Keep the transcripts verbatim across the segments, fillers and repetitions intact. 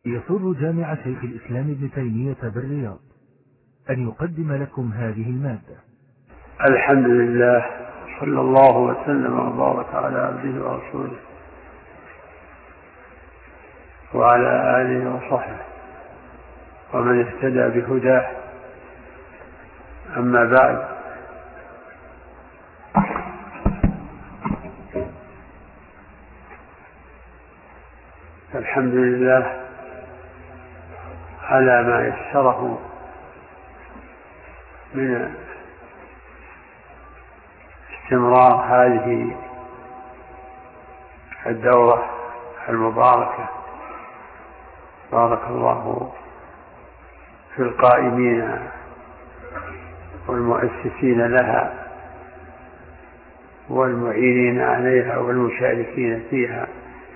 يسر جامع شيخ الإسلام ابن تيمية بالرياض أن يقدم لكم هذه المادة. الحمد لله، صلى الله وسلم وبارك على عبده ورسوله وعلى آله وصحبه ومن اهتدى بهداه. أما بعد، الحمد لله على ما يسره من استمرار هذه الدورة المباركة. بارك الله في القائمين والمؤسسين لها والمعينين عليها والمشاركين فيها.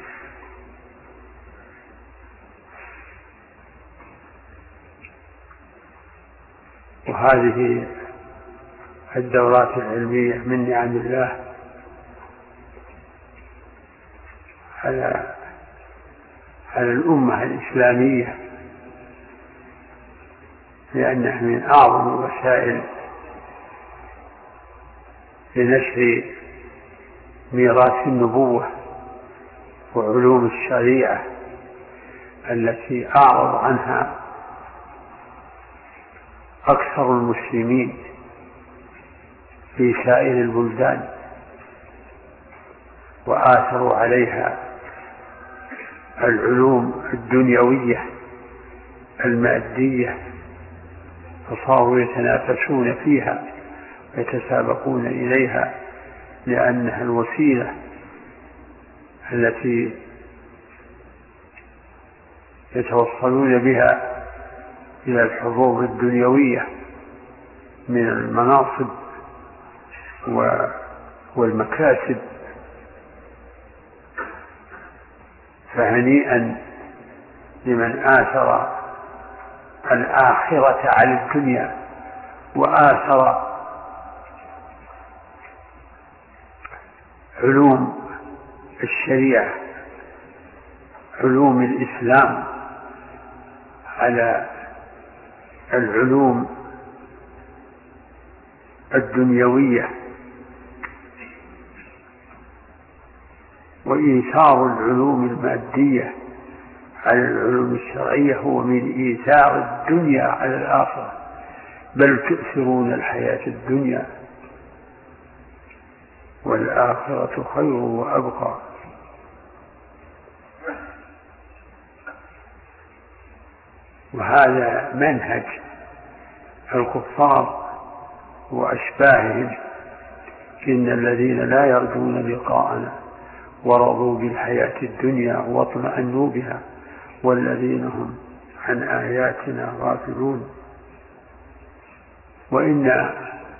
وهذه الدورات العلمية من نعم الله على على الأمة الإسلامية، لأنها من أعظم الوسائل لنشر ميراث النبوة وعلوم الشريعة التي أعرض عنها أكثر المسلمين في سائر البلدان، وآثروا عليها العلوم الدنيوية المادية، فصاروا يتنافسون فيها ويتسابقون إليها، لأنها الوسيلة التي يتوصلون بها إلى الحظوظ الدنيوية من المناصب والمكاسب. فهنيئا لمن آثر الآخرة على الدنيا وآثر علوم الشريعة، علوم الإسلام، على العلوم الدنيوية. وإيثار العلوم المادية على العلوم الشرعية هو من إيثار الدنيا على الآخرة، بل تؤثرون الحياة الدنيا والآخرة خير وأبقى. وهذا منهج الكفار وأشباههم، إن الذين لا يرجون لقاءنا ورضوا بالحياة الدنيا واطمأنوا بها والذين هم عن آياتنا غافلون. وإن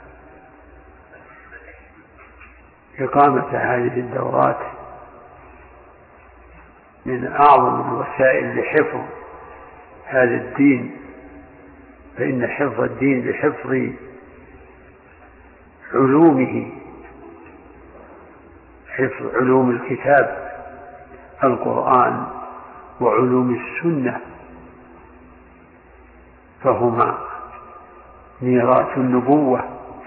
إقامة هذه الدورات من أعظم الوسائل لحفظ هذا الدين، فإن حفظ الدين بحفظ علومه، حفظ علوم الكتاب القرآن وعلوم السنة، فهما ميراث النبوة.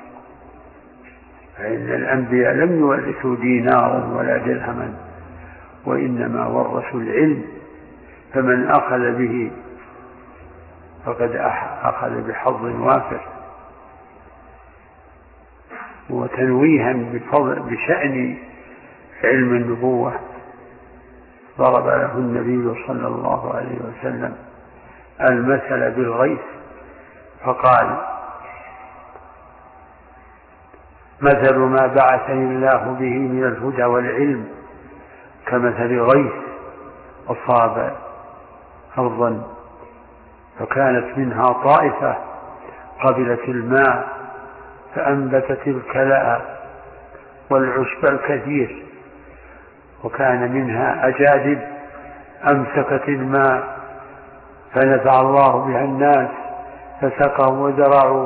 فإن الأنبياء لم يورثوا دينارا ولا درهما، وإنما ورثوا العلم، فمن أخذ به فقد أخذ بحظ وافر. وتنويها بشأن علم النبوة ضرب له النبي صلى الله عليه وسلم المثل بالغيث، فقال: مثل ما بعثني الله به من الهدى والعلم كمثل غيث أصاب أرضا فكانت منها طائفة قبلت الماء فأنبتت الكلاء والعشب الكثير، وكان منها أجادب أمسكت الماء فنفع الله بها الناس فسقوا وزرعوا.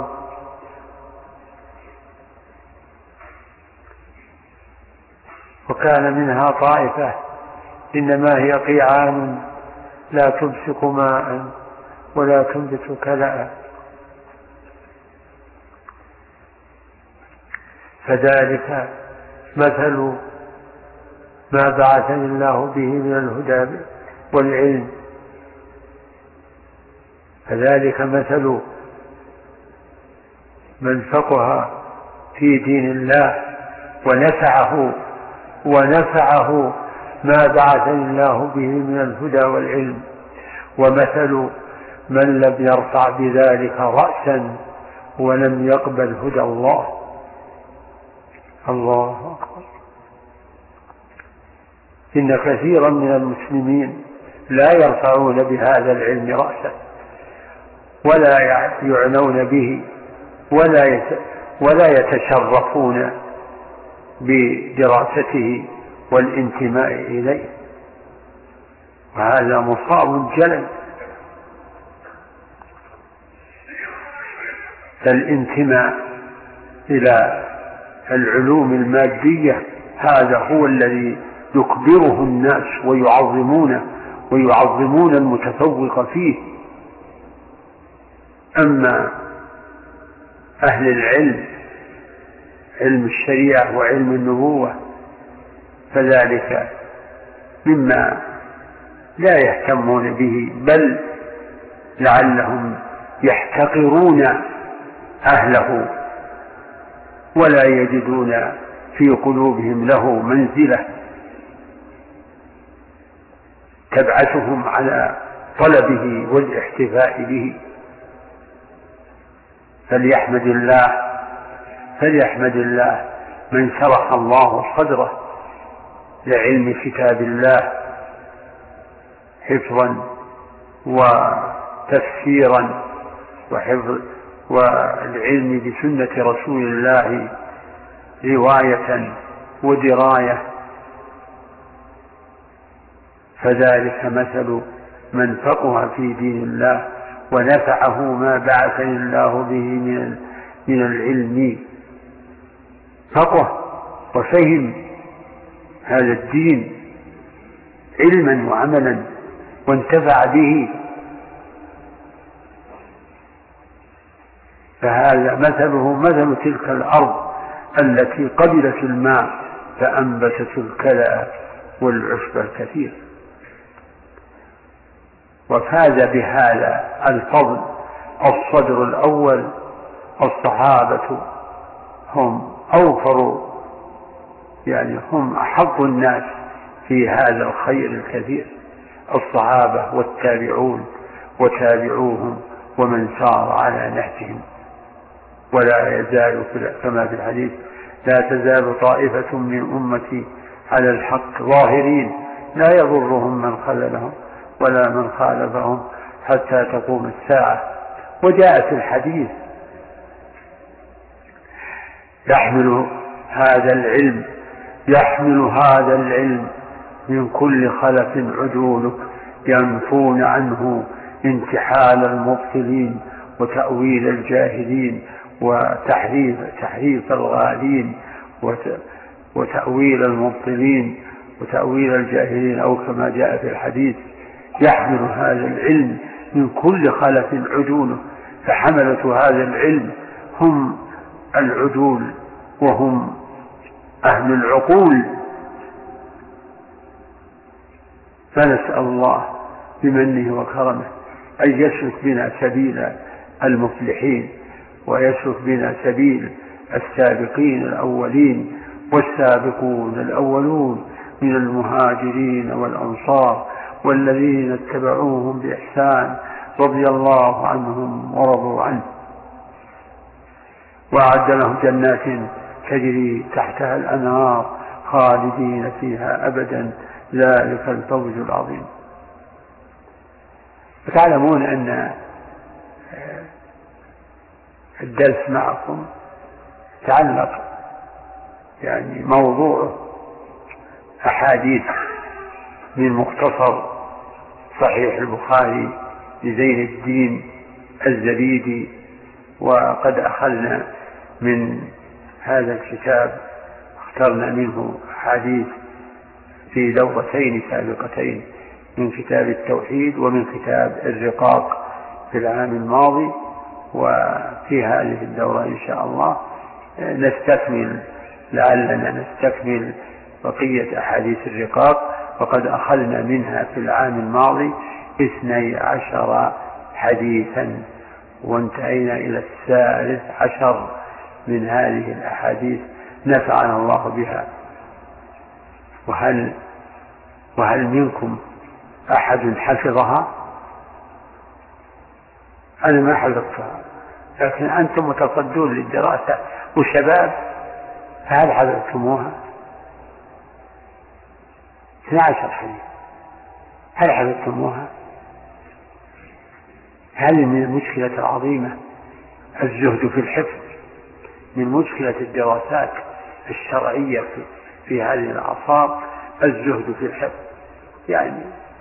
وكان منها طائفة إنما هي قيعان لا تمسك ماء ولا تنبت كلأ. فذلك مثل ما بعثني الله به من الهدى والعلم، فذلك مثل من فقه في دين الله ونفعه ونفعه ما بعثني الله به من الهدى والعلم، ومثل من لم يرفع بذلك رأسا ولم يقبل هدى الله. الله أكبر. إن كثيرا من المسلمين لا يرفعون بهذا العلم رأسا ولا يعنون به ولا ولا يتشرفون بدراسته والانتماء إليه، وهذا مصاب جلل. فالانتماء إلى العلوم المادية هذا هو الذي يكبره الناس ويعظمونه ويعظمون المتفوق فيه. أما أهل العلم، علم الشريعة وعلم النبوة، فذلك مما لا يهتمون به، بل لعلهم يحتقرون أهله ولا يجدون في قلوبهم له منزلة تبعثهم على طلبه والاحتفاء به. فليحمد الله فليحمد الله من شرح الله صدره لعلم كتاب الله حفظا وتفسيرا وحفظ والعلم بسنة رسول الله رواية ودراية. فذلك مثل من فقه في دين الله ونفعه ما بعثني الله به من العلم. فقه وفهم هذا الدين علما وعملا وانتفع به، فهذا مثله مثل تلك الأرض التي قبلت الماء فأنبتت الكلأ والعشب الكثير. وفاز بهذا الفضل الصدر الأول. الصحابة هم أوفر، يعني هم أحظ الناس في هذا الخير الكثير، الصحابة والتابعون وتابعوهم ومن سار على نهجهم. ولا يزال كما في الحديث: لا تزال طائفة من أمتي على الحق ظاهرين لا يضرهم من خذلهم ولا من خالفهم حتى تقوم الساعة. وجاء في الحديث: يحمل هذا العلم يحمل هذا العلم من كل خلف عدول ينفون عنه انتحال المبطلين وتأويل الجاهلين وتحريف تحريف الغالين وتأويل المبطلين وتأويل الجاهلين، أو كما جاء في الحديث: يحمل هذا العلم من كل خلف عدول. فحملة هذا العلم هم العدول وهم أهل العقول. فنسأل الله بمنه وكرمه أن يسلك بنا سبيل المفلحين ويسلك بنا سبيل السابقين الأولين والسابقون الأولون من المهاجرين والأنصار والذين اتبعوهم بإحسان رضي الله عنهم ورضوا عنه، وأعد لهم جنات تجري تحتها الأنهار خالدين فيها أبدا، ذلك الفوز العظيم. وتعلمون أن الدرس معكم تعلق يعني موضوعه أحاديث من مختصر صحيح البخاري لزين الدين الزبيدي. وقد أخذنا من هذا الكتاب اخترنا منه حديث في دورتين سابقتين من كتاب التوحيد ومن كتاب الرقاق في العام الماضي. وفي هذه الدورة إن شاء الله نستكمل لعلنا نستكمل بقية أحاديث الرقاق، وقد أخذنا منها في العام الماضي اثني عشر حديثا وانتهينا إلى الثالث عشر من هذه الأحاديث، نفعنا الله بها. وهل وهل منكم أحد حفظها؟ أنا ما حفظتها، لكن أنتم متصدون للدراسة وشباب، فهل حفظتموها؟ اثني عشر حديث، هل حفظتموها؟ هل من المشكلة العظيمة الزهد في الحفظ من مشكلة الدراسات الشرعية في, في هذه الأعصار، الزهد في الحفظ، يعني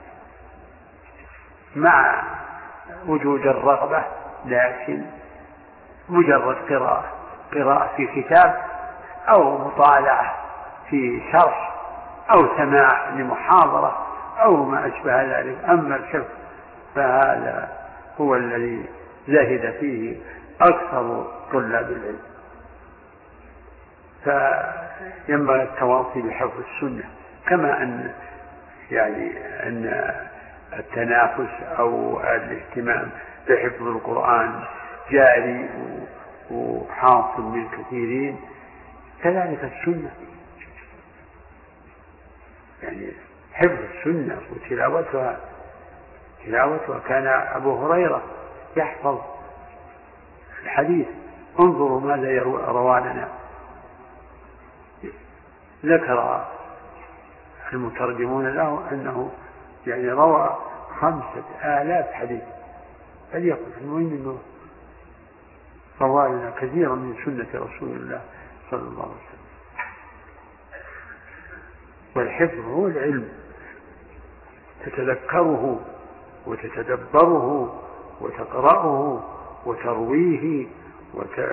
مع وجود الرغبة، لكن مجرد قراءة قراءة في كتاب أو مطالعة في شرح أو سماع لمحاضرة أو ما أشبه ذلك. أما الحفظ فهذا هو الذي زهد فيه أكثر طلاب العلم، فينبغي التواصي بحفظ السنة، كما أن يعني أن التنافس أو الاهتمام بحفظ القرآن جاري وحاصل من كثيرين، كذلك السنة، يعني حفظ السنة وتلاوتها تلاوتها كان أبو هريرة يحفظ الحديث. انظروا ماذا روى لنا، ذكر المترجمون له أنه يعني روى خمسة آلاف حديث، فليقل المهم أنه روى لنا كثيرا من سنة رسول الله صلى الله عليه وسلم. والحفظ هو العلم، تتذكره وتتدبره وتقرأه وترويه وت...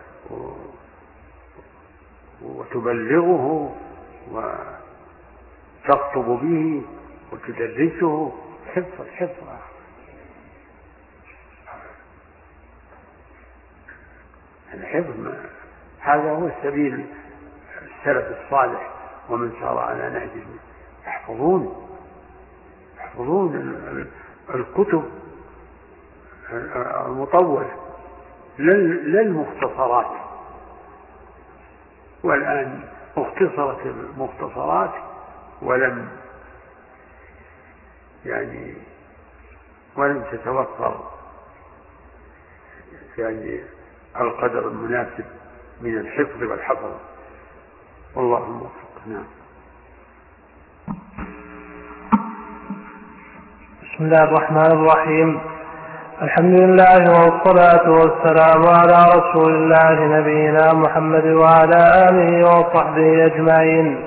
وتبلغه وتخطب به وتدرسه. حفظ حفظ الحفظ هذا هو سبيل السلف الصالح ومن سار على نهجه، يحفظون يحفظون الكتب المطولة لا المختصرات. والآن اختصرت المختصرات ولم يعني ولم تتوفر يعني القدر المناسب من الحفظ والحفظ، والله الموفق. نعم. بسم الله الرحمن الرحيم، الحمد لله والصلاة والسلام على رسول الله نبينا محمد وعلى آله وصحبه أجمعين.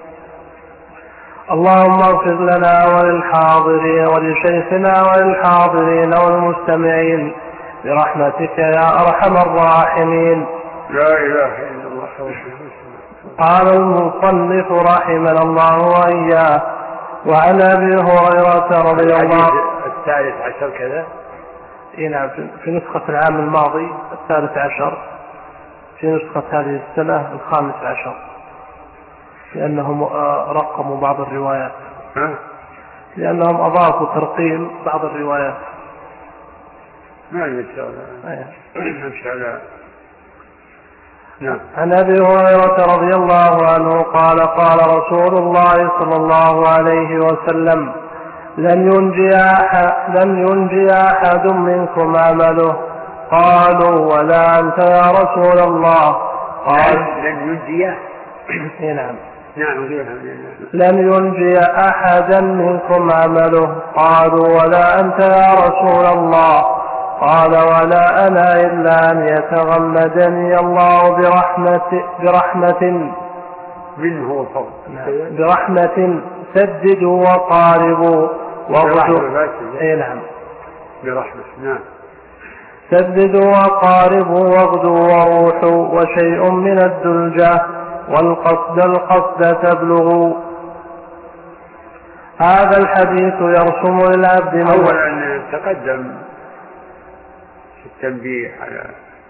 اللهم اغفر لنا وللحاضرين ولشيخنا وللحاضرين والمستمعين برحمتك يا أرحم الراحمين. لا إله إلا الله. قال المصنف رحمنا الله وإياه: وعن أبي هريرة رضي الله الثالث عشر كذا نعم في نسخة العام الماضي الثالث عشر، في نسخة هذه السنة الخامس عشر، لأنهم رقموا بعض الروايات، لأنهم أضافوا ترقيم بعض الروايات. ما يمشي على. نعم. عن أبي هريرة رضي الله عنه قال: قال رسول الله صلى الله عليه وسلم: لن ينجي أحد, لن ينجي أحد منكم عمله. قالوا: ولا أنت يا رسول الله؟ قال: لن ينجي نعم نعم لن ينجي أحدا منكم عمله. قالوا: ولا أنت يا رسول الله؟ قال: ولا أنا إلا أن يتغمدني الله برحمة, برحمة منه وفضل، برحمة سددوا وقاربوا واغدوا. اي نعم برحمة. نعم. سددوا وقاربوا واغدوا وروحوا، وشيء من الدلجة والقصد القصد تبلغوا. هذا الحديث يرسم للعبد من أولا تقدم في التنبيه على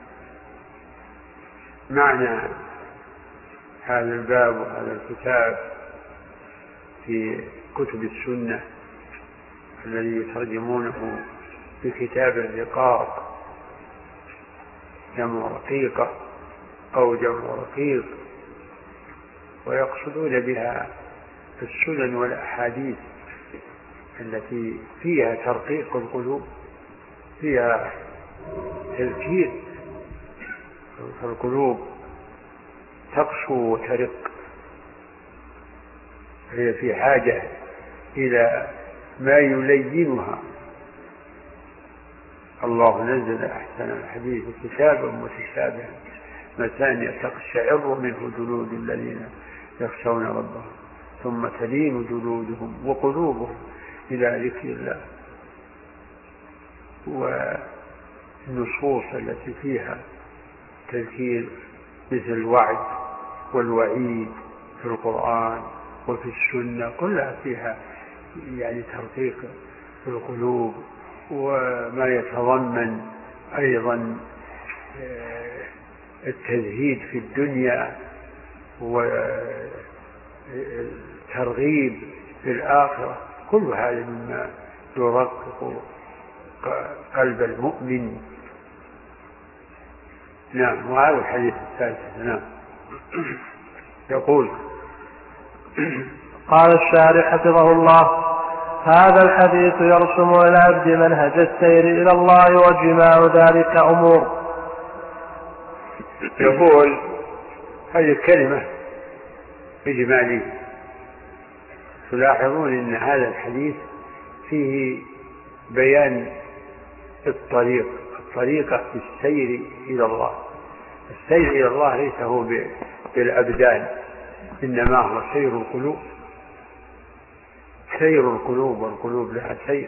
معنى هذا الباب وهذا الكتاب في كتب السنة الذي يترجمونه بكتاب الرقاق، جمع رقيقة أو جمع رقيق، ويقصدون بها السنن والأحاديث التي فيها ترقيق القلوب، فيها تذكير، فالقلوب تقسو وترق، هي في حاجة إلى ما يلينها. الله نزل أحسن الحديث كتابا متشابها مثانية تقشعر منه جلود الذين يخشون ربهم ثم تلين جلودهم وقلوبهم إلى ذكر الله. والنصوص التي فيها تذكير مثل الوعد والوعيد في القرآن وفي السنة كلها فيها يعني ترقيق في القلوب، وما يتضمن أيضا التزهيد في الدنيا والترغيب في الآخرة، كل هذا مما يرقق قلب المؤمن. نعم. وهذا الحديث الثالث. نعم. يقول قال الشارح حفظه الله: هذا الحديث يرسم للعبد منهج السير إلى الله وجماع ذلك أمور. يقول هذه الكلمة إجمالية، تلاحظون أن هذا الحديث فيه بيان الطريق الطريقة في السير إلى الله. السير إلى الله ليس هو بالأبدان، إنما هو سير القلوب. سير القلوب، والقلوب لها سير،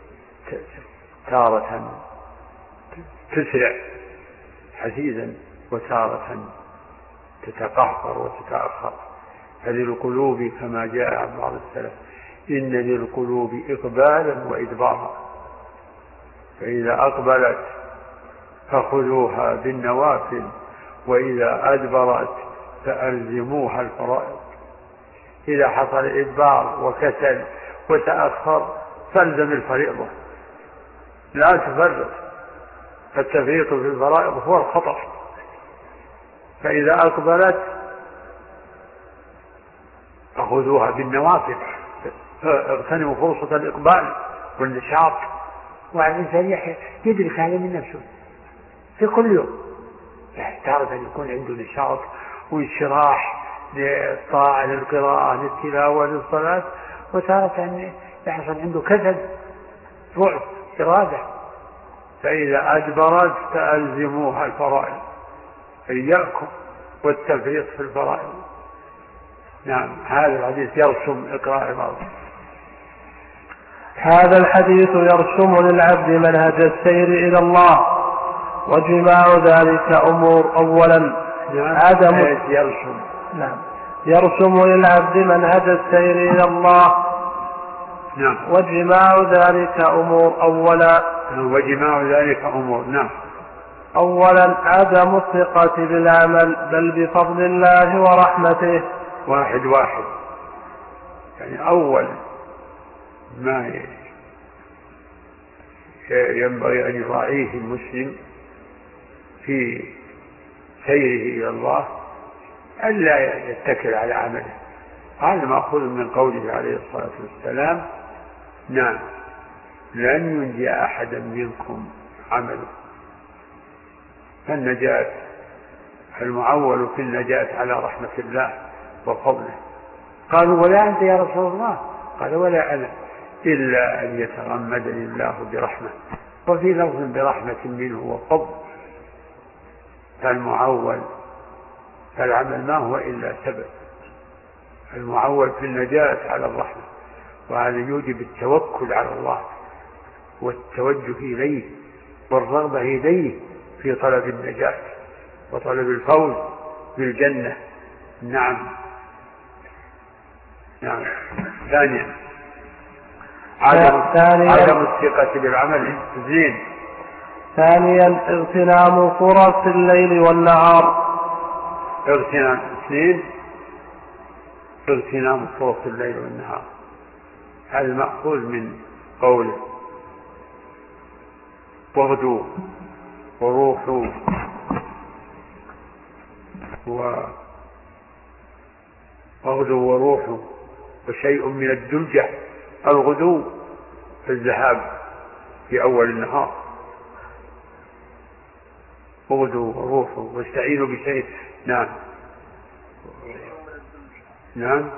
تارة تسرع حسيسا وتارة تتقهقر وتتأخر. فللقلوب كما جاء عن بعض السلف: إن للقلوب إقبالا وإدبارا، فإذا أقبلت فخذوها بالنوافل، وإذا أدبرت فألزموها الفرائض. إذا حصل إدبار وكسل وتأخر فالزم الفريضة، لا تفرط، فالتفريط في الفرائض هو الخطأ. فإذا أقبلت فخذوها بالنوافل، اغتنموا فرصة الإقبال والنشاط. والإنسان يدرك هذا من نفسه في كل يوم، تارة أن يكون عنده نشاط وانشراح للطاعة، للقراءة، للتلاوة، للصلاة، وتارة أن يحصل عنده كسل، ضعف إرادة. فإذا أدبرت فألزموها الفرائض، إياكم والتفريط في الفرائض. نعم. هذا الحديث يرسم إقراء الأرض. هذا الحديث يرسم للعبد منهج السير إلى الله وجماع ذلك أمور. أولا عدم يرسم نعم يرسم للعبد منهج السير إلى الله. نعم. وجماع ذلك أمور. أولا وجماع ذلك أمور. نعم. أولا عدم الثقة بالعمل، بل بفضل الله ورحمته. واحد واحد يعني أول ما ينبغي أن يراعيه المسلم في سيره إلى الله ألا يتكل على عمله. هذا مأخوذ من قوله عليه الصلاة والسلام: نعم، لن ينجي أحدا منكم عمله. فالنجاة المعول في النجاة على رحمة الله وفضله. قالوا: ولا أنت يا رسول الله؟ قال: ولا أنا، إلا أن يتغمدني الله برحمة، وفي لفظ برحمة منه وفضل. فالمعول فالعمل ما هو إلا سبب. المعول في النجاة على الرحمة، وهذا يوجب التوكل على الله والتوجه إليه والرغبة إليه في طلب النجاة وطلب الفوز بالجنة. نعم. نعم. ثانيا عدم عدم الثقة بالعمل زين. ثانيا اغتنام فرص الليل والنهار. اغتنام اثنين اغتنام فرص الليل والنهار، هذا مأخوذ من قوله وغدوا وروحوا وغدوا وروحوا وشيء من الدلجة. الغدو الذهاب في أول النهار، وغدوا وروحوا واستعينوا بشيء. نعم نعم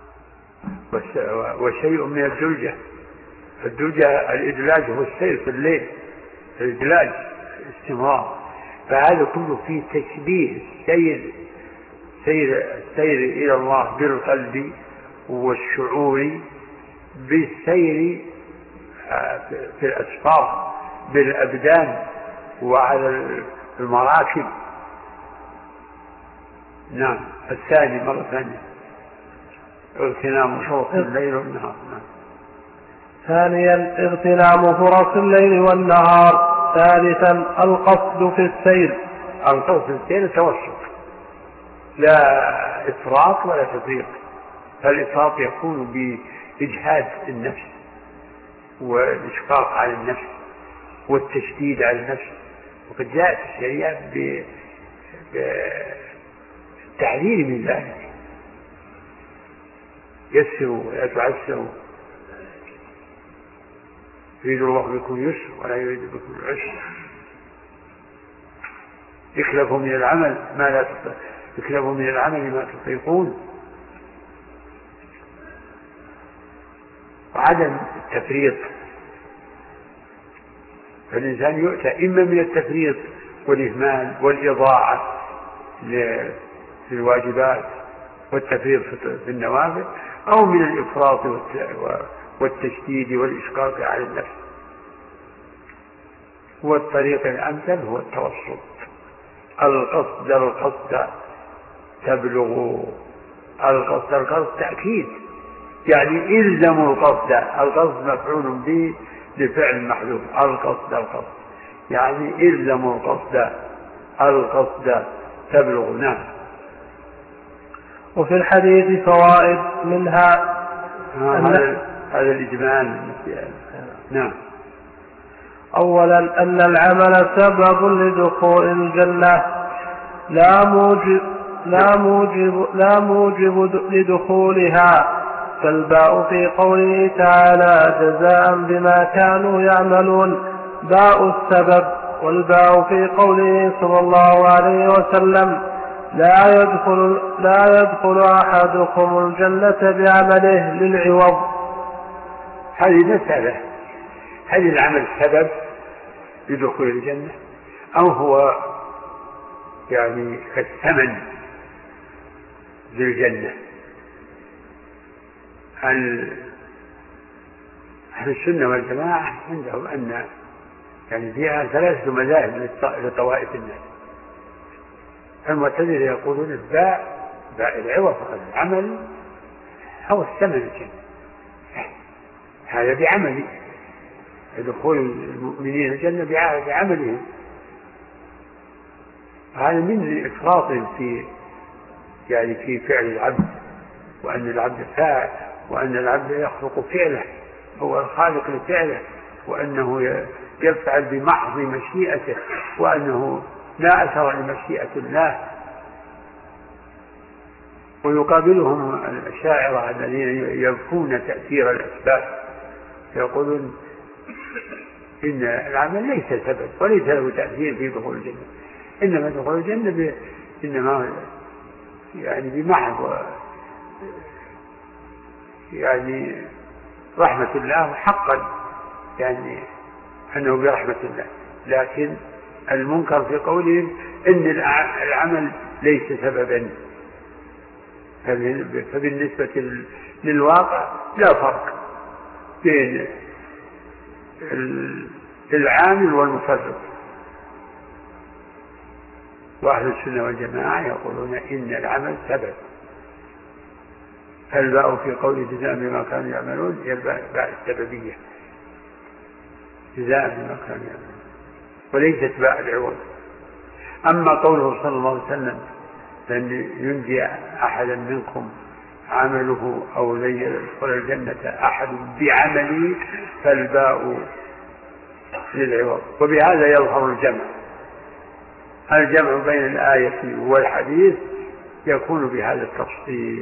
وشيء من الدلجة. الدلجة الإدلاج هو السير في الليل، الإدلاج استمرار. فهذا كله فيه تشبيه السير سير السير إلى الله بالقلب والشعور بالسير في الأسفار بالأبدان وعلى المراكب. نعم. الثاني مرة ثانية اغتنام فرص الليل والنهار. نعم. ثانيا اغتنام فرص الليل والنهار. ثالثا القصد في السير. القصد في السير توسط، لا إفراط ولا تفريط. فالإفراط يكون بإجهاد النفس والإشفاق على النفس والتشديد على النفس، وقد جاءت الشريعة بالتحذير من ذلك. يسروا ولا تعسروا، يريد الله بكم اليسر ولا يريد بكم العسر. اكلفوا من العمل ما لا اكلفوا من العمل ما تطيقون. وعدم التفريط، فالإنسان يؤتى إما من التفريط والإهمال والإضاعة للواجبات والتفريط في النوافل، أو من الإفراط والتشديد والإشقاق على النفس. والطريق الأمثل هو التوسط. القصد القصد تبلغ. القصد القصد تأكيد، يعني إلزموا القصد. القصد مفعول به لفعل محذوف. القصد القصد يعني إلزموا القصد. القصد تبلغ. نعم. وفي الحديث فوائد منها هذا هذا الإجمال. نعم. أولا أن العمل سبب لدخول الجنة، لا موجب لا موجب لا موجب لدخولها، فالباء في قوله تعالى جزاء بما كانوا يعملون باء السبب، والباء في قوله صلى الله عليه وسلم لا يدخل لا يدخل أحدكم الجنة بعمله للعوض. هذه مسألة، هل العمل سبب لدخول الجنة أو هو يعني كالثمن للجنة؟ أهل السنة والجماعة عندهم أن يعني فيها ثلاثة مذاهب لطوائف الناس. المعتزلة يقولون الباء باء العوض، العمل هو الثمن الجنة، هذا بعملي، دخول المؤمنين الجنة بعملهم. هذا من إفراط في يعني في فعل العبد، وأن العبد فاعل، وأن العبد يخلق فعله، هو الخالق لفعله، وأنه يفعل بمحض مشيئته، وأنه لا أثر لمشيئة الله. ويقابلهم الأشاعرة الذين ينفون تأثير الأسباب، يقولون إن العمل ليس سبب وليس له تأثير في دخول الجنة، إنما دخول الجنة ب... إنما يعني بمحض يعني رحمة الله حقا، يعني أنه برحمة الله. لكن المنكر في قولهم إن العمل ليس سببا، فبالنسبة للواقع لا فرق بين العامل والمفرط. وأهل السنة والجماعة يقولون إن العمل سبب، فالباء في قول جزاء بما كانوا يعملون هي الباء السببية، جزاء بما كانوا يعملون، وليست باء العوض. أما قوله صلى الله عليه وسلم لن ينجي أحدا منكم عمله أو لن يدخل الجنة أحد بعمله، فالباء للعوض. وبهذا يظهر الجمع، الجمع بين الآية والحديث يكون بهذا التفصيل،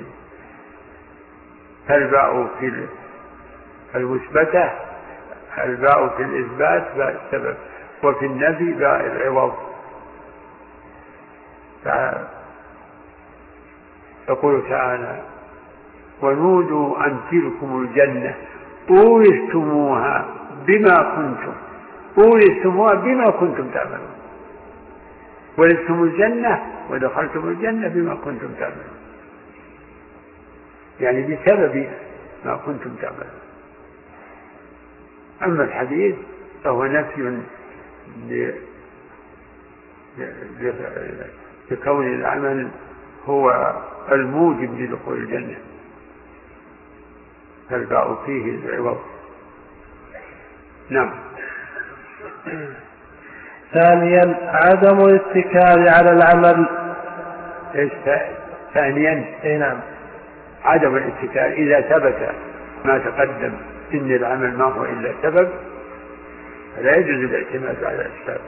فالباء في المثبتة، الباء في الإثبات باء السبب، وفي النفي باء العوض. يقول تعالى ونودوا أن تلكم الجنة أورثتموها بما كنتم أورثتموها بما كنتم تعملون، ورثتم الجنة ودخلتم الجنة بما كنتم تعملون، يعني بسبب ما كنتم تعملون. أما الحديث فهو نفي لكون العمل هو الموجب لدخول الجنة، فالباء فيه العوض. نعم. ثانيا عدم الاتكال على العمل. إيش ثانيا؟ اي نعم، عدم الاتكال إذا ثبت ما تقدم إن العمل ما هو إلا سبب، فلا يجوز الاعتماد على الأسباب.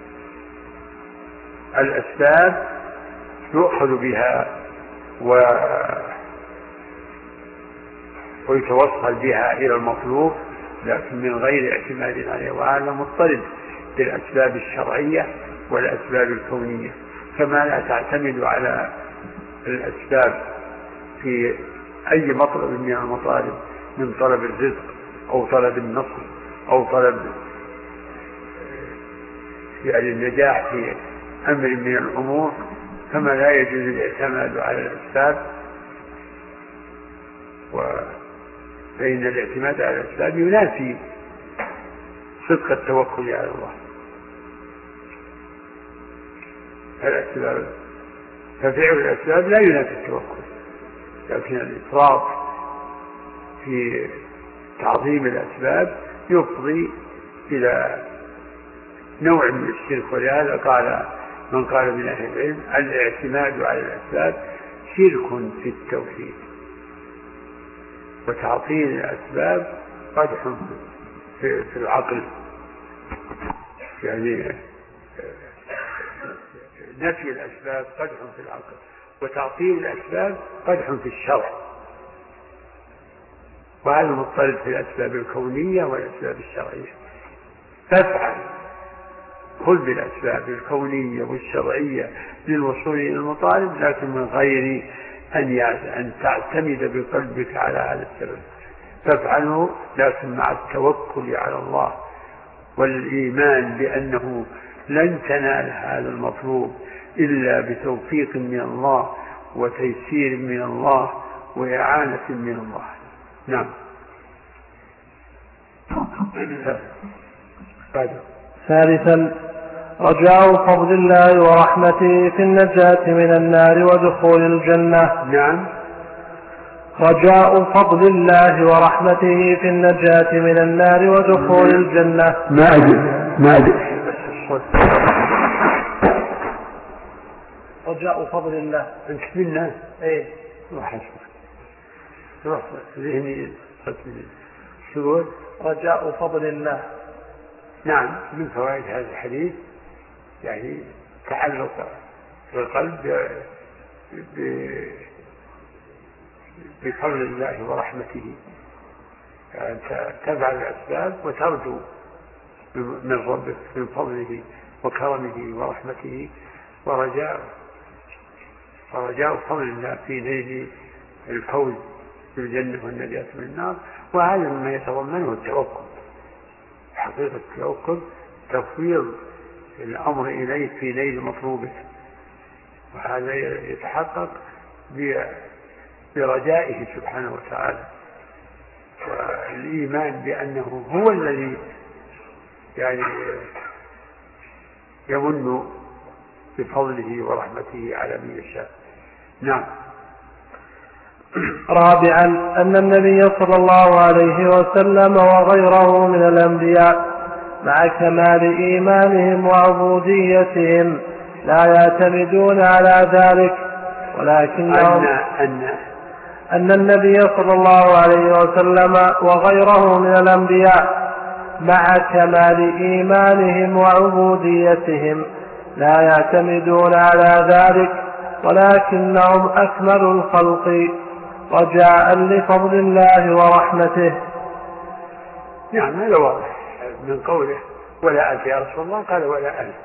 الأسباب يؤخذ بها و... ويتوصل بها إلى المطلوب، لكن من غير اعتماد عليها، وهذا مضطرد بالأسباب الشرعية والأسباب الكونية. كما لا تعتمد على الأسباب في أي مطلب من المطالب، من طلب الرزق أو طلب النصر أو طلب يعني النجاح في أمر من الأمور، كما لا يجوز الاعتماد على الأسباب. فإن الاعتماد على الأسباب ينافي صدق التوكل على الله. الأسباب ففعل الأسباب لا ينافي التوكل، لكن الإفراط في تعظيم الأسباب يفضي إلى نوع من الشرك. ولهذا قال من قال من أهل العلم الاعتماد على الأسباب شرك في التوحيد، وتعطيل الأسباب قدح في العقل، يعني نفي الأسباب قدح في العقل، وتعطيل الأسباب قدح في الشرع. وهذا مضطرد في الأسباب الكونية والأسباب الشرعية. فافعل، خذ بالأسباب الكونية والشرعية للوصول إلى المطالب، لكن من غير أن أن تعتمد بقلبك على هذا السبب. فافعله لكن مع التوكل على الله والإيمان بأنه لن تنال هذا المطلوب إلا بتوفيق من الله وتيسير من الله وإعانة من الله. نعم. ثالثا رجاء فضل الله ورحمته في النجاة من النار ودخول الجنة. نعم. رجاء فضل الله ورحمته في النجاة من النار ودخول الجنة. ما أدري ما أدري رجاء فضل الله. أنت منا؟ إيه. روح روح ذهني شغل. رجاء فضل الله. نعم، من فوائد هذا الحديث يعني تعلق القلب بفضل الله ورحمته، يعني تفعل الأسباب وترجو من ربك من فضله وكرمه ورحمته، ورجاء ورجاء فضل الله في نيل الفوز بالجنة والنجاة من النار. وهذا مما يتضمنه التوكل. حقيقة التوكل تفويض الأمر إليه في نيل مطلوبه، وهذا يتحقق برجائه سبحانه وتعالى، والإيمان بأنه هو الذي يعني يمن بفضله ورحمته على من يشاء. نعم. رابعا أن النبي صلى الله عليه وسلم وغيره من الأنبياء مع كمال إيمانهم وعبوديتهم لا يعتمدون على ذلك، ولكنهم أن, أن النبي صلى الله عليه وسلم وغيره من الأنبياء مع كمال إيمانهم وعبوديتهم لا يعتمدون على ذلك، ولكنهم أكمل الخلق رجاء لفضل الله ورحمته. نعم هذا واضح من قوله ولا ألف يا رسول الله، قال ولا ألف.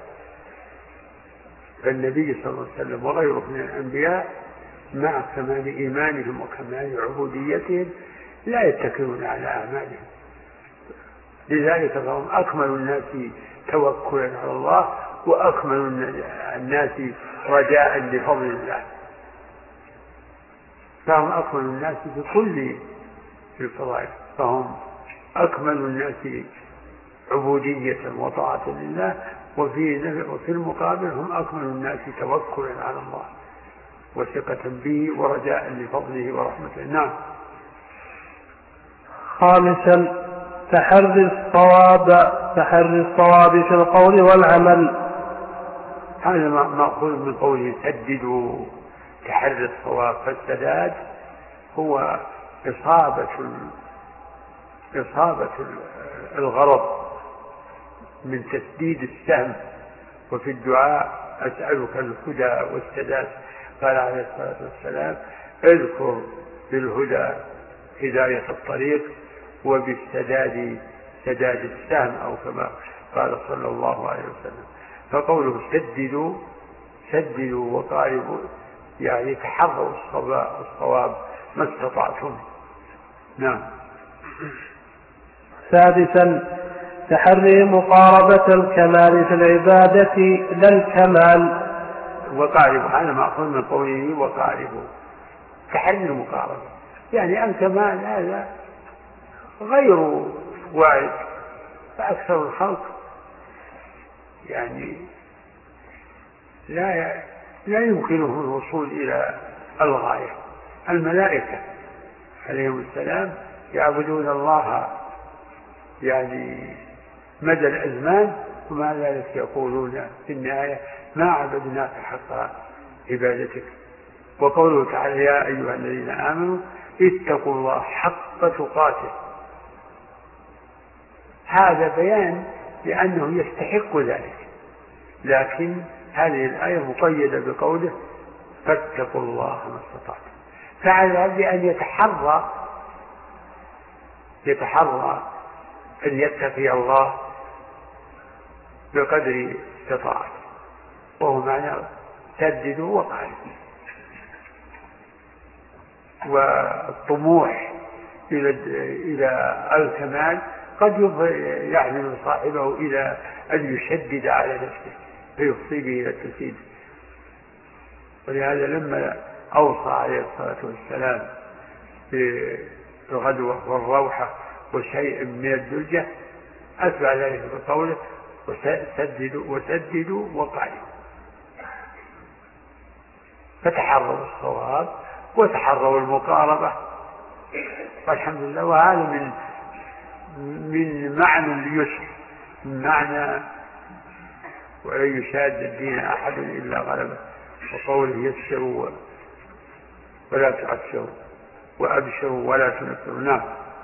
فالنبي صلى الله عليه وسلم وغيره من الأنبياء مع كمال إيمانهم وكمال عبوديتهم لا يتكلون على أعمالهم، لذلك فهم أكمل الناس توكلا على الله وأكمل الناس رجاء لفضل الله، فهم أكمل الناس في كل في الفضائل، فهم أكمل الناس عبودية وطاعة لله، وفي وفي المقابل هم أكمل الناس توكلا على الله وثقة به ورجاء لفضله ورحمته. نعم. خامسا تحري الصواب تحري الصواب في القول والعمل. هذا مأخوذ من قوله سددوا، تحري الصواب، فالسداد هو إصابة إصابة الغرض من تسديد السهم. وفي الدعاء أسألك الهدى والسداد، قال عليه الصلاة والسلام اذكر بالهدى هداية الطريق وبالسداد سداد السهم، أو كما قال صلى الله عليه وسلم. فقوله سددوا سددوا وقاربوا يعني تحروا الصواب ما استطعتم. نعم. سادسا تحري مقاربة الكمال في العبادة لا الكمال. وقاربوا هذا مأخوذ من قوله وقاربوا، تحري المقاربة يعني الكمال هذا غير وارد، فأكثر الخلق يعني لا لا يمكنه الوصول إلى الغاية. الملائكة عليهم السلام يعبدون الله يعني مدى الأزمان، ومع ذلك يقولون في النهاية ما عبدناك حق عبادتك. وقوله تعالى يا أيها الذين آمنوا اتقوا الله حق تقاته، هذا بيان لأنه يستحق ذلك، لكن هذه الآية مقيدة بقوله فاتقوا الله ما استطعتم، فعلى العبد أن يتحرى يتحرى أن يتقي الله بقدر استطاعته، وهو معنى سددوا وقاربوا. والطموح إلى إلى الكمال قد يحمل صاحبه إلى أن يشدد على نفسه فيفضي به إلى التسديد. ولهذا لما أوصى عليه الصلاة والسلام بالغدوة والروحة وشيء من الدلجة أتبع ذلك بقوله وسددوا وسددوا وقاربوا، فتحروا الصواب وتحروا المقاربة والحمد لله. وهذا من من معنى اليسر، من معنى ولن يشاد الدين أحد إلا غلبه، وقوله يسروا ولا تعسروا وأبشروا ولا تنفروا. نعم.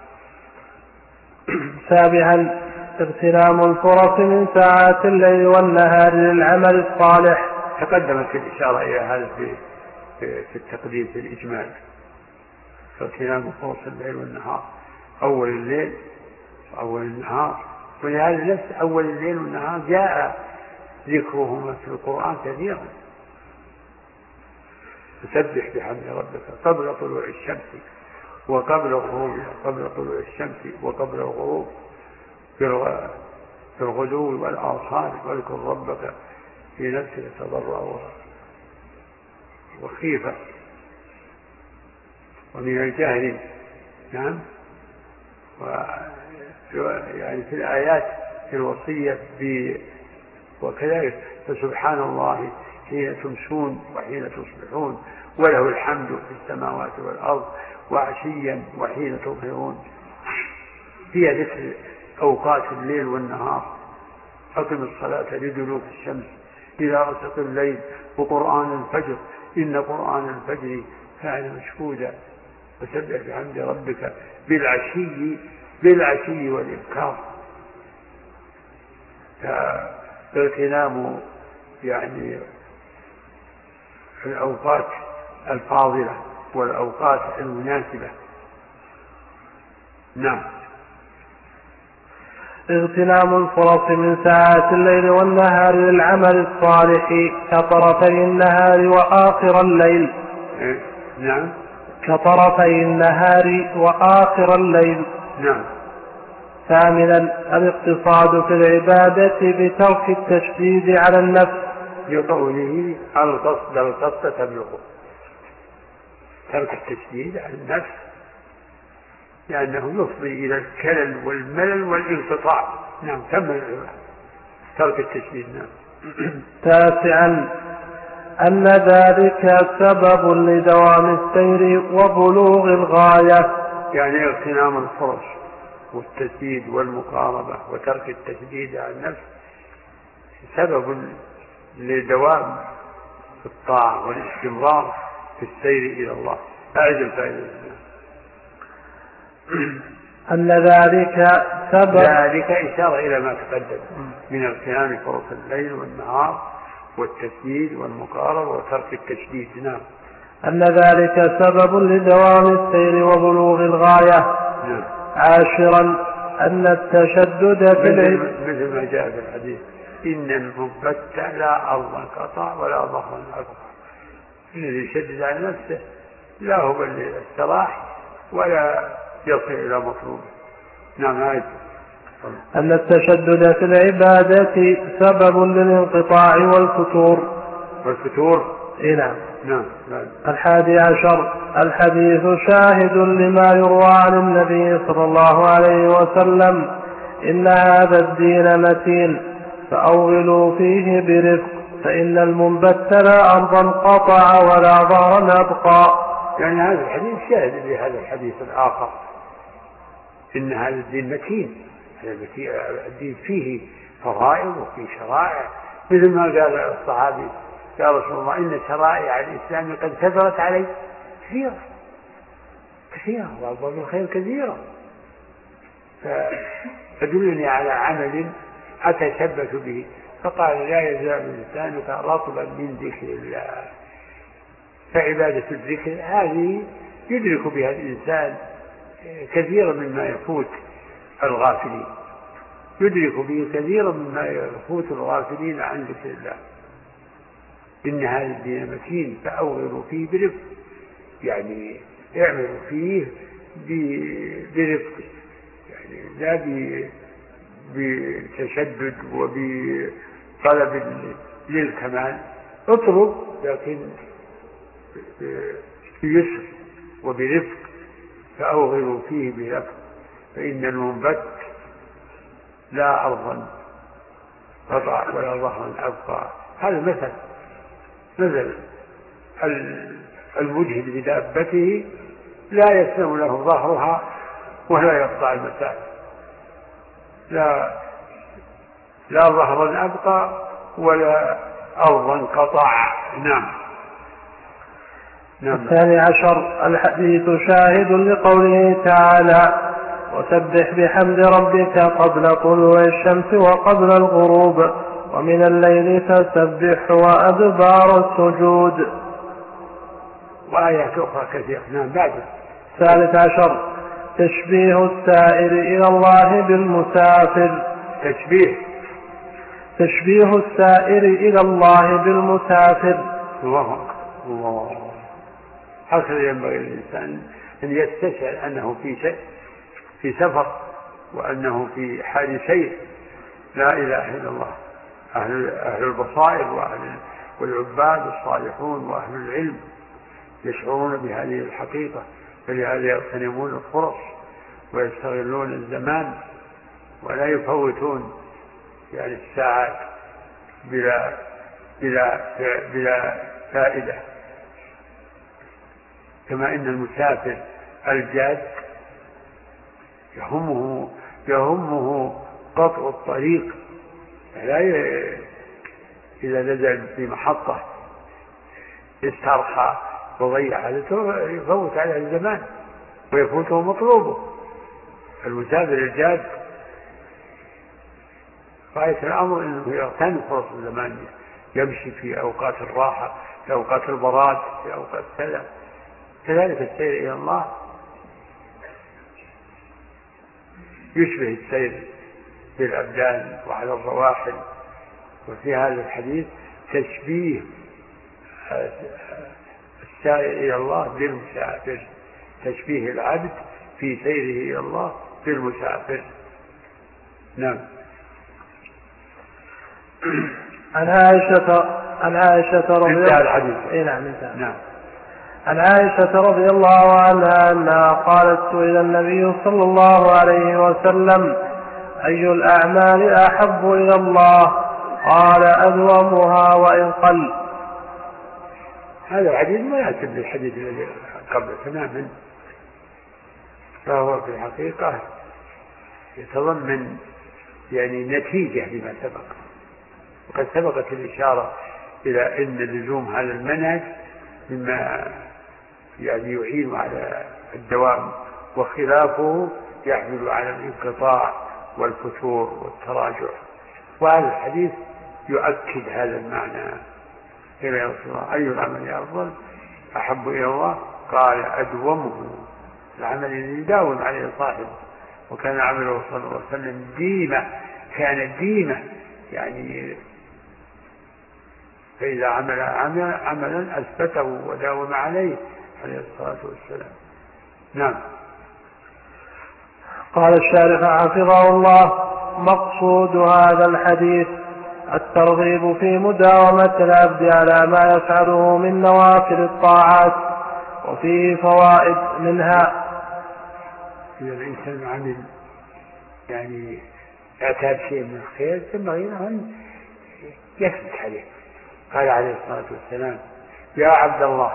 سابعا اغتنام الفرص من ساعات الليل والنهار للعمل الصالح. تقدمت الإشارة إلى هذا في في التقديم في الإجمال، اغتنام فرص الليل والنهار، أول الليل وأول النهار. ولهذا نفس أول الليل والنهار جاء ذكرهما في القرآن كثيرا. تسبح بحمد ربك قبل طلوع الشمس وقبل غروبها، قبل طلوع الشمس وقبل الغروب، في الغدو والآصال، واذكر ربك في نفسك تضرعا وخيفة ومن الجهل. نعم. يعني في الآيات في الوصية ب وكذلك فسبحان الله حين تمسون وحين تصبحون، وله الحمد في السماوات والأرض وعشيا وحين تظهرون. هي ذكر أوقات الليل والنهار. أقم الصلاة لدلوك الشمس إلى غسق الليل وقرآن الفجر إن قرآن الفجر كان مشهودا وسبح بحمد ربك بالعشي بالعشي والإبكار. فاغتنام يعني الأوقات الفاضلة والأوقات المناسبة. نعم. اغتنام الفرص من ساعات الليل والنهار للعمل الصالح كطرفي النهار وآخر الليل. نعم. كطرفي النهار وآخر الليل. نعم. ثامنا الاقتصاد في العبادة بترك التشديد على النفس لقوله القصد القصد تبلغه. ترك التشديد على النفس لأنه يفضي إلى الكلل والملل والانقطاع. نعم. كمل ترك التشديد. نعم. تاسعا أن ذلك سبب لدوام السير وبلوغ الغاية. يعني اغتنام الفرص والتشديد والمقاربة وترك التشديد على النفس سبب لدوام الطاعة والاستمرار في السير إلى الله. أعد الفائدة. أن ذلك سبب ذلك إشارة إلى ما تقدم من اغتنام فرص الليل والنهار والتشديد والمقاربة وترك التشديد. نعم. أن ذلك سبب لدوام السير وبلوغ الغاية. نعم. عاشرا أن التشدد في العلم مثل ما جاء في الحديث إن المنبت لا أرضا قطع ولا ظهرا أبقى. الذي يشدد على نفسه لا هو للاستراح ولا يصل إلى مطلوب. نعم. عايز. أن التشدد في العبادة سبب للانقطاع والفتور. والفتور. إيه نعم. نعم. الحادي عشر الحديث شاهد لما يروى عن النبي صلى الله عليه وسلم إن هذا الدين متين فأوغلوا فيه برفق فإن المنبت لا أرضا قطع ولا ظهرا أبقى. يعني هذا الحديث شاهد لهذا الحديث الآخر إن هذا الدين متين. الدين فيه فرائض وفيه شرائع مثل ما قال الصحابي يا رسول الله إن شرائع الإسلام قد كثرت علي كثيرة كثيرة وأبواب الخير كثيرة فدلني على عمل أتشبث به. فقال لا يزال لسانك رطبا من ذكر الله. فعبادة الذكر هذه يدرك بها الإنسان كثيرا مما يفوت الغافلين. يدرك به كثيرا مما يفوت الغافلين عن ذكر الله. إن هذا الدين متين فأوغلوا فيه برفق يعني اعملوا فيه برفق يعني لا بتشدد وبطلب للكمال. اطلب لكن بيسر وبرفق. فأوغلوا فيه برفق فإن المنبت لا أرضا قطع ولا ظهرا أبقى. هذا مثل مثل المجهد بدابته لا يسلم له ظهرها ولا يقطع المسافة. لا لا ظهرا أبقى ولا أرضا قطع. نعم. نعم. الثاني عشر الحديث شاهد لقوله تعالى وسبح بحمد ربك قبل طلوع الشمس وقبل الغروب ومن الليل فسبح وأدبار السجود. وآيات أخرى كثيرة. نعم. بعد. الثالث عشر تشبيه السائر إلى الله بالمسافر. تشبيه تشبيه السائر إلى الله بالمسافر. الله الله. هكذا ينبغي الإنسان أن يستشعر أنه في شيء في سفر وأنه في حال سير. لا إله إلا الله. أهل, أهل البصائر وأهل والعباد الصالحون وأهل العلم يشعرون بهذه الحقيقة فلهذا يغتنمون الفرص ويستغلون الزمان ولا يفوتون يعني الساعات بلا بلا, بلا فائدة، كما إن المسافر الجاد يهمه يهمه قطع الطريق، لا ي... إذا نزل في محطة يسترخى وضيع حالته يفوت عليه الزمان ويفوته مطلوبه. المسافر الجاد غاية الأمر أنه يغتنم فرص الزمان، يمشي في أوقات الراحة، في أوقات البراد، في أوقات كذا. كذلك السير إلى الله يشبه السير بالأبدان وعلى الرواحل. وفي هذا الحديث تشبيه السائر إلى الله بالمسافر، تشبيه العبد في سيره إلى الله بالمسافر. نعم. عن عائشة عن عائشة رضي الله عنها. نعم. نعم. عن عائشة رضي الله عنها أنها قالت: سئل النبي صلى الله عليه وسلم: أي الأعمال أحب إلى الله؟ قال: أدومها وإن قل. هذا الحديث ما يعتبر بالحديث الذي قبل تماما، فهو في الحقيقة يتضمن يعني نتيجة لما سبق. وقد سبقت الإشارة إلى أن لزوم هذا المنهج مما يعني يعين على الدوام، وخلافه يحمل على الانقطاع والفتور والتراجع. وهذا الحديث يؤكد هذا المعنى. إلى رسول الله: أي العمل أفضل أحب إلى الله؟ قال: أدومه، العمل الذي يداوم عليه صاحبه. وكان عمله صلى الله عليه وسلم ديمة، كان ديمة يعني، فإذا عمل عملا أثبته وداوم عليه عليه الصلاة والسلام. نعم. قال الشارح حفظه الله: مقصود هذا الحديث الترغيب في مداومة العبد على ما يفعله من نوافل الطاعات، وفيه فوائد منها: إذا الإنسان عمل يعني اعتاد شيء من الخير ثم غيره أن يثبت عليه. قال عليه الصلاة والسلام: يا عبد الله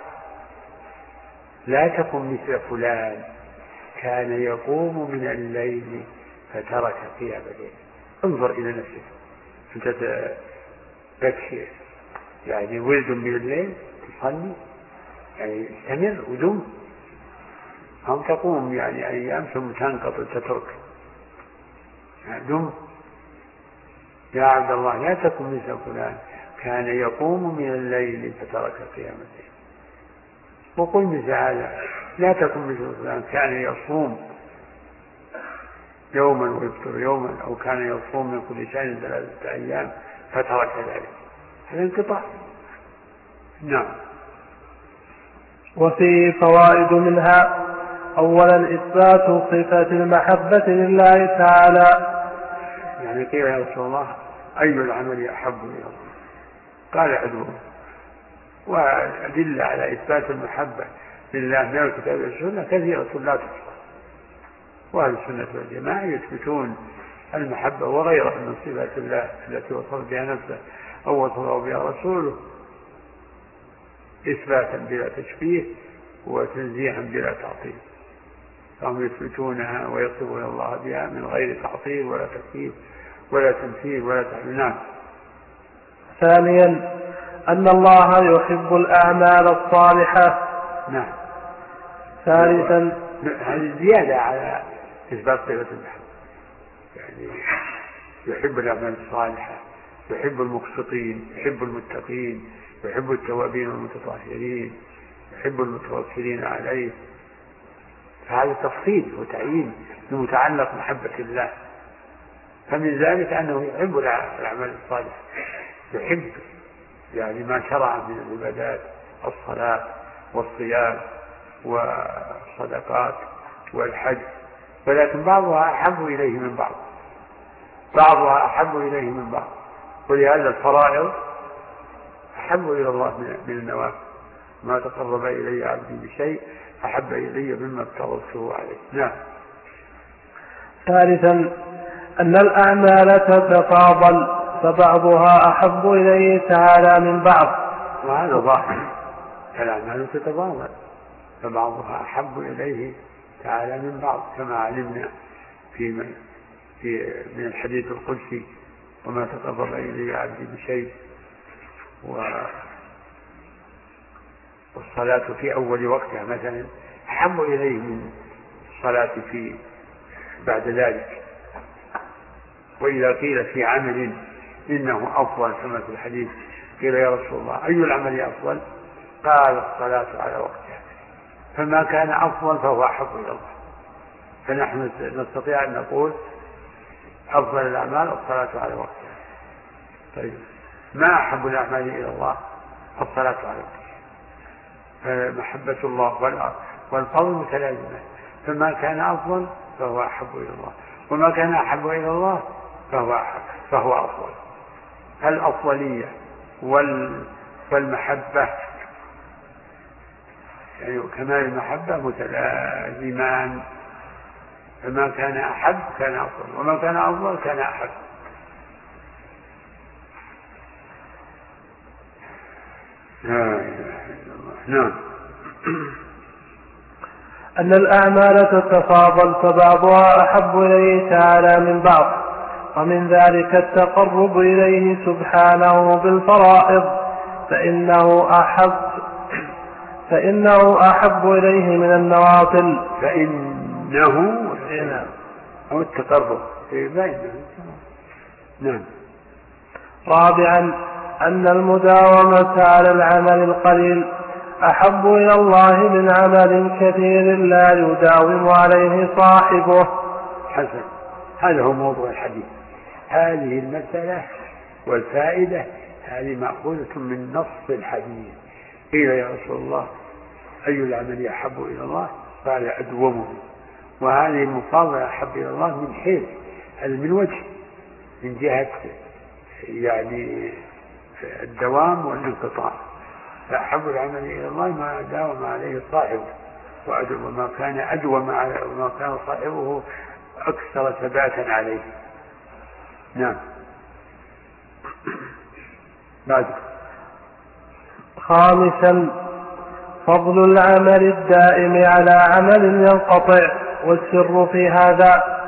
لا تكن مثل فلان كان يقوم من الليل فترك قيام الليل. انظر إلى نفسك، أنت تكشف يعني ولد من الليل تصلي، يعني استمر ودم، أو تقوم يعني أيام ثم تنقطع تترك، دم. يا عبد الله لا تكن مثل فلان كان يقوم من الليل فترك قيام الليل. وقل مثل هذا: لا تكن مثل فلان كان يصوم يوما ويفطر يوما، أو كان يصوم من كل شهر ثلاثة أيام فترك ذلك. هذا انقطاع. نعم. وفيه فوائد منها: أولا إثبات صفة المحبة لله تعالى. يعني قيل يا رسول الله: أي العمل أحب إلى الله؟ قال: أدوم. وأدلة على إثبات المحبة لله من الكتاب والسنة كثيرة لا تحصى، وأهل السنة والجماعة يثبتون المحبة وغيرها من صفات الله التي وصف بها نفسه أو وصفه بها رسوله إثباتا بلا تشبيه وتنزيها بلا تعطيل، فهم يثبتونها ويصفون الله بها من غير تعطيل ولا تكييف ولا تمثيل ولا تحميل. ثانيا أن الله يحب الأعمال الصالحة. نعم. ثالثا هذه زيادة على إثبات صفة المحبة، يعني يحب الأعمال الصالحة، يحب المقسطين، يحب المتقين، يحب التوابين والمتطهرين، يحب المتوكلين عليه. فهذا تفصيل وتعيين لمتعلق محبة الله. فمن ذلك أنه يحب الأعمال الصالحة، يحب يعني ما شرع من العبادات، الصلاة والصيام والصدقات والحج، ولكن بعضها أحب إليه من بعض، بعضها أحب إليه من بعض. ولهذا الفرائض أحب إلى الله من النوافل. ما تقرب إلي عبدي بشيء أحب إلي مما افترضته عليه. نعم. ثالثا أن الأعمال تتفاضل، فبعضها أحب إليه تعالى من بعض. وهذا ظاهر، الأعمال تتضامن، فبعضها أحب إليه تعالى من بعض، كما علمنا في في من الحديث القدسي: وما تقرب إلي عبدي بشيء. والصلاة في أول وقتها مثلا أحب إليه من الصلاة في بعد ذلك. وإذا قيل في عمل إنه أفضل كما في الحديث قيل: يا رسول الله أي العمل أفضل؟ قال: الصلاة على وقتها. فما كان أفضل فهو أحب إلى الله. فنحن نستطيع أن نقول أفضل الأعمال الصلاة على وقتها. طيب، ما أحب الأعمال إلى الله؟ الصلاة على وقتها. فمحبة الله والفضل متلازمة، فما كان أفضل فهو أحب إلى الله، وما كان أحب إلى الله فهو أحب فهو أفضل. الأفضلية والمحبة يعني كمال المحبة متلازمان، فما كان أحب كان أفضل، وما كان أفضل كان أحب. نعم. أن الأعمال تتفاضل، فبعضها أحب إليه تعالى من بعض، ومن ذلك التقرب إليه سبحانه بالفرائض، فإنه أحب فإنه أحب إليه من النوافل. فإنه أو التقرب نعم. رابعا أن المداومة على العمل القليل أحب إلى الله من عمل كثير لا يداوم عليه صاحبه. حسن، هذا هو موضوع الحديث. هذه المسألة والفائدة هذه مأخوذة من نص الحديث. قيل: يا رسول الله أي العمل أحب إلى الله؟ قال: أدومه. وهذه المفاضلة أحب إلى الله من حيث من وجه، من جهة يعني الدوام والانقطاع. فأحب العمل إلى الله ما داوم عليه صاحبه، وما كان أدوم على وما كان صاحبه أكثر ثباتا عليه. نعم. بعد. خامسا فضل العمل الدائم على عمل ينقطع. والسر في هذا: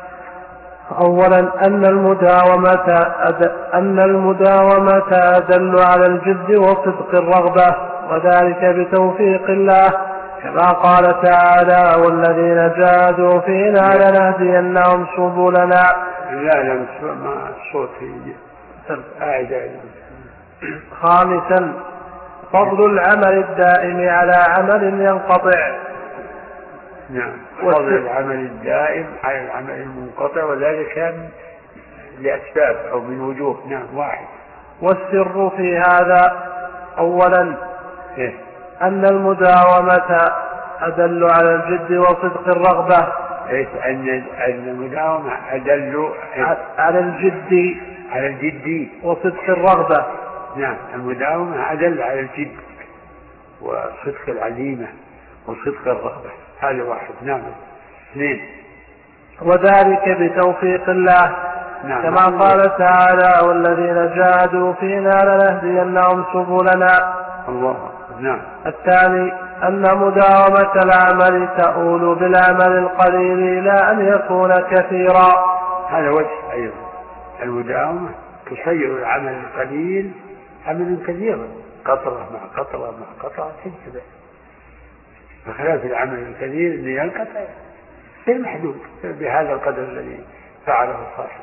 أولا أن المداومة أن المداومة أدل على الجد وصدق الرغبة، وذلك بتوفيق الله، كما قال تعالى: والذين جاهدوا فينا لنهدينهم سبلنا. لا لا ما الصوت أعد. خامسا فضل العمل الدائم على عمل ينقطع. نعم. فضل العمل الدائم على العمل المنقطع، وذلك لأسباب أو من وجوه. نعم. واحد. والسر في هذا: أولا إيه؟ أن المداومة أدل على الجد وصدق الرغبة. إيه؟ أن المداومة أدل على الجد على الجد وصدق الرغبة. نعم. المداومة أدل على الجد وصدق العزيمة وصدق الرغبة. هذا واحد. نعم. اثنين. وذلك بتوفيق الله. نعم. كما قال تعالى: والذين جاهدوا فينا لنهدينهم سبلنا. الله. نعم. الثاني أن مداومة العمل تؤول بالعمل القليل إلى أن يكون كثيرا. هذا وجه أيضا. المداومة تصير العمل القليل عملا كثيرا، قطرة مع قطرة مع قطرة تنتبه، بخلاف العمل الكثير اللي ينقطع في المحدود بهذا القدر الذي فعله الصاحب.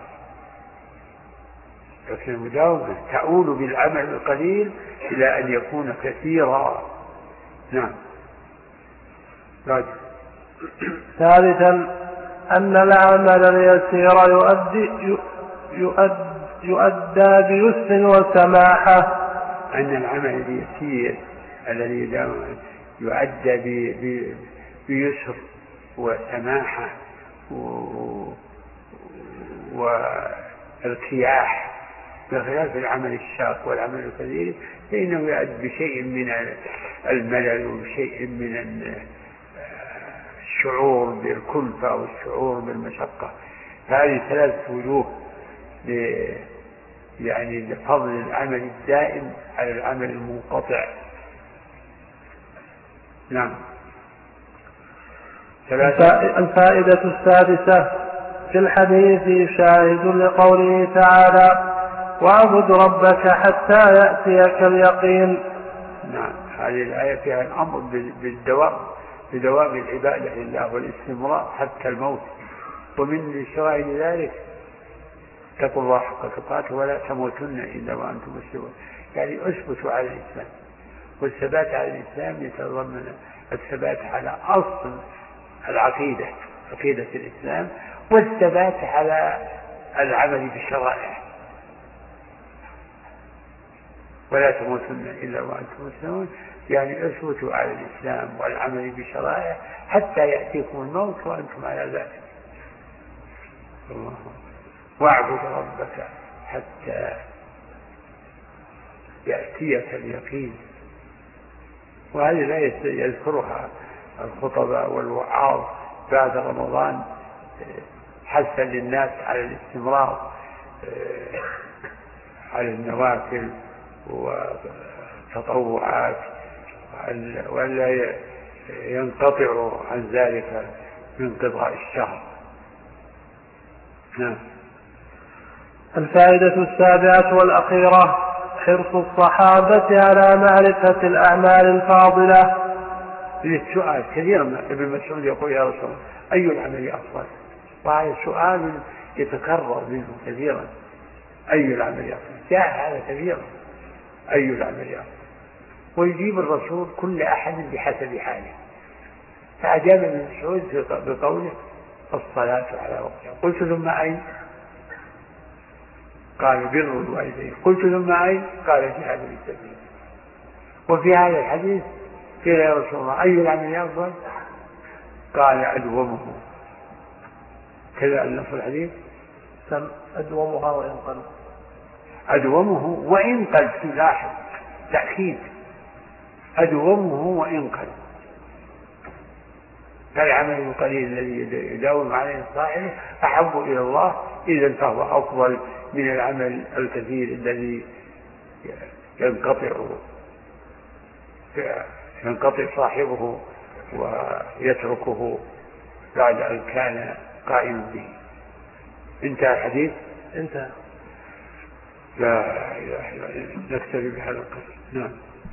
لكن المداومة تؤول بالعمل القليل إلى أن يكون كثيرا. نعم. ثالثا أن العمل اليسير يؤدي يؤدي يؤدى بيسر وسماحة. أن العمل اليسير الذي يؤدى بيسر وسماحة وارتياح، بخلاف العمل الشاق والعمل الكثير فإنه يؤدي بشيء من الملل وبشيء من الشعور بالكلفة والشعور بالمشقة. هذه ثلاثة وجوه يعني لفضل العمل الدائم على العمل المنقطع. نعم. الفائدة السادسة في الحديث شاهد لقوله تعالى واعبد ربك حتى يأتيك اليقين. نعم، هذه الآية فيها الأمر بالدوام بدوام العبادة لله والاستمرار حتى الموت. ومن شواهد ذلك اتقوا الله حق تقاته ولا تموتن إلا وأنتم مسلمون، يعني اثبتوا على الإسلام. والثبات على الإسلام يتضمن الثبات على أصل العقيدة، عقيدة الإسلام، والثبات على العمل بالشرائع. ولا تموتن إلا وأنتم مسلمون، يعني اثبتوا على الإسلام والعمل بالشرائع حتى يأتيكم الموت وأنتم على ذلك. الله. واعبد ربك حتى يأتيك اليقين. وهذه الآية يذكرها الخطباء والوعاظ بعد رمضان حثا للناس على الاستمرار على النوافل والتطوعات ولا ينقطعوا عن ذلك من قضاء الشهر. نعم. الفائدة السابعة والأخيرة حرص الصحابة على معرفة الأعمال الفاضلة. السؤال كثيرا ابن مسعود يقول يا رسول الله أي العمل أفضل؟ وهذا سؤال يتكرر منه كثيرا، أي العمل أفضل؟ جاء هذا كثيرا، أي العمل أفضل؟ ويجيب الرسول كل أحد بحسب حاله. فأجاب ابن مسعود بقوله الصلاة على وقتها. قلت ثم أين؟ قال بر الوالدين. قلت ثم أين؟ قال جهاد في سبيل. وفي هذا الحديث قيل يا رسول الله أي العمل أفضل؟ قال أدومه. كذا النص الحديث سم أدومها وإن قل. أدومه وإن قل، لاحظ تأكيد، أدومه وإن قل. فالعمل القليل الذي يداوم عليه صاحبه أحب إلى الله، إذا فهو أفضل من العمل الكثير الذي ينقطع ينقطع صاحبه ويتركه بعد أن كان قائما به. انتهى الحديث؟ انتهى. لا إله إلا الله. نكتفي بهذا القدر. نعم.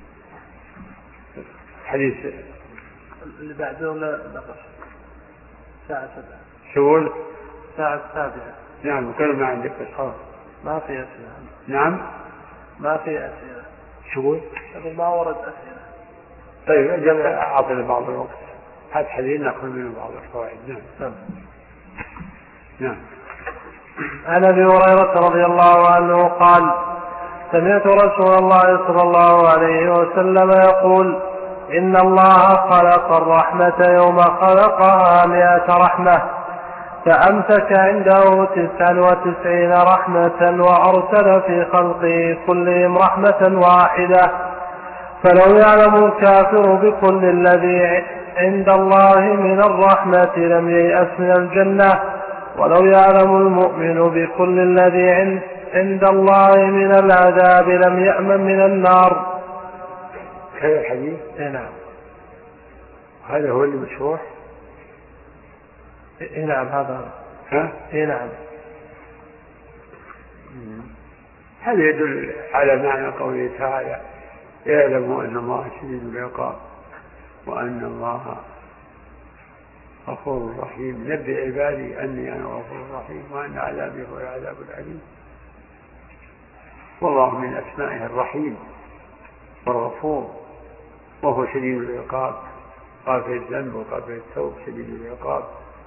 حديث اللي بعده ولا نقص؟ ساعة سبعة. شغل؟ ساعة سابعة. نعم. كل ما عندك أشخاص؟ ما في أسئلة. نعم. ما في أسئلة. شغل؟ ما ورد أسئلة. طيب أجل أعطينا بعض الوقت. هذا حديث نأخذ منه بعض الفوائد. نعم. نعم. نعم. عن أبي هريرة رضي الله عنه قال سمعت رسول الله صلى الله عليه وسلم يقول إن الله خلق الرحمة يوم خلقها مئة رحمة فأمسك عنده تسعا وتسعين رحمة وأرسل في خلقه كلهم رحمة واحدة. فلو يعلم الكافر بكل الذي عند الله من الرحمة لم ييأس من الجنة، ولو يعلم المؤمن بكل الذي عند الله من العذاب لم يأمن من النار. هذا الحديث؟ نعم. هذا هو اللي مشروح؟ نعم هذا. ها؟ نعم. هذا يدل على معنى قوله تعالى يعلموا أن الله شديد العقاب وأن الله غفور رحيم. نبئ عبادي أني أنا غفور رحيم وأن عذابي هو العذاب الأليم. والله من أسمائه الرحيم والغفور، وهو شديد العقاب، غافر الذنب وغافر التوب، شديد العقاب.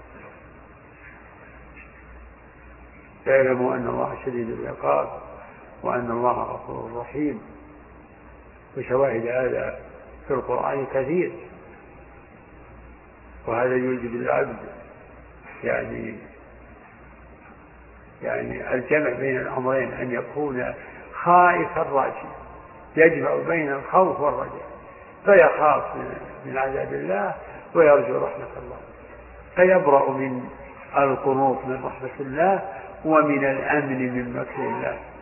يعلموا أن الله شديد العقاب وأن الله غفور رحيم. وشواهد هذا في القرآن كثير، وهذا يوجب العبد يعني يعني الجمع بين الأمرين، أن يكون خائفا راجيا، يجمع بين الخوف والرجاء، فيخاف من عذاب الله ويرجو رحمة الله، فيبرأ من القنوط من رحمة الله ومن الأمن من مكر الله،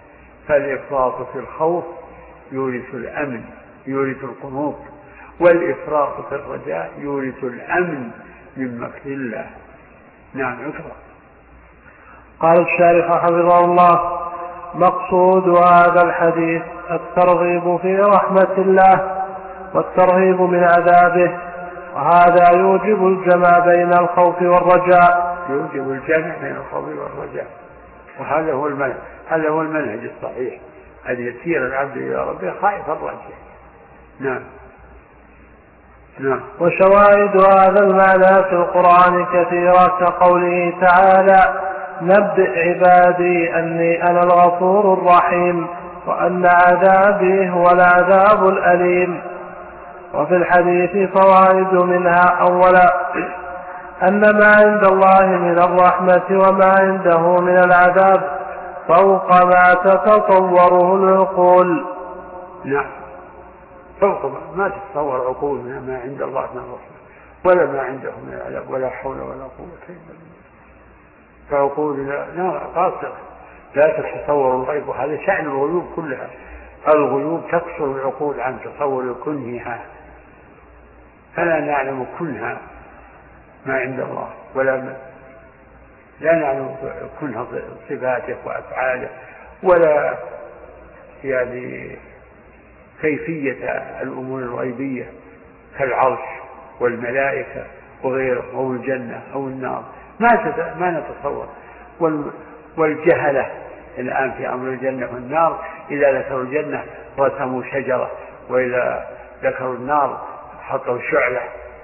فالإفراط في الخوف يورث الأمن، يورث القنوط، والإفراط في الرجاء يورث الأمن من مكر الله. نعم. اقرأ. قال الشارح حفظه الله: مقصود هذا الحديث الترغيب في رحمة الله والترهيب من عذابه، وهذا يوجب الجمع بين الخوف والرجاء. يوجب الجمع بين الخوف والرجاء، وهذا هو المنهج، هذا هو المنهج الصحيح، أن يسير العبد إلى ربه خائفا رجاء. نعم. نعم. وشواهد هذا المعنى في القرآن كثيرة، كقوله تعالى: نبئ عبادي أني أنا الغفور الرحيم وأن عذابي هو العذاب الأليم. وفي الحديث فوائد، منها: أولا أن ما عند الله من الرحمة وما عنده من العذاب فوق ما تتصوره العقول. نعم، فوق ما تتصور عقول ما عند الله من الرحمة ولا ما عنده من العذاب، ولا حول ولا قوة إلا بالله. فعقولنا لا قاصرة، لا تتصور الغيب، وهذا شأن الغيوب كلها. الغيوب تقصر العقول عن تصور كنهها، فلا نعلم كنها ما عند الله، ولا لا نعلم كنها صفاته وأفعاله، ولا يعني كيفية الأمور الغيبية كالعرش والملائكة وغيره، أو الجنة أو النار، ما ما نتصور. والجهلة الآن في أمر الجنة والنار، إذا ذكروا الجنة رسموا شجرة، وإذا ذكروا النار حطوا شعلة.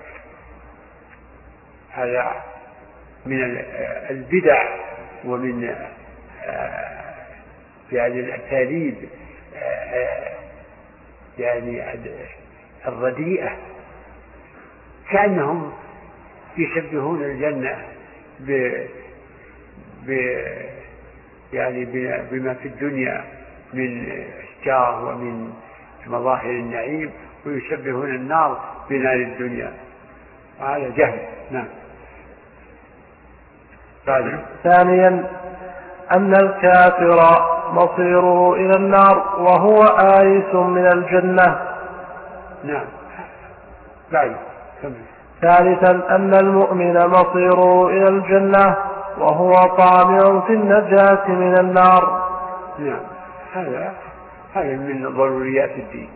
هذا من البدع ومن يعني الأساليب يعني الرديئة، كأنهم يشبهون الجنة ب ب يعني بما في الدنيا من أشجار ومن مظاهر النعيم، ويشبهون النار بنار الدنيا، وهذا جهل. نعم. ثانيا أن الكافر مصيره إلى النار وهو آيس من الجنة. نعم. بعد. ثالثا أن المؤمن مصيره إلى الجنة وهو طامع في النجاة من النار. نعم. هذا هذا من ضروريات الدين.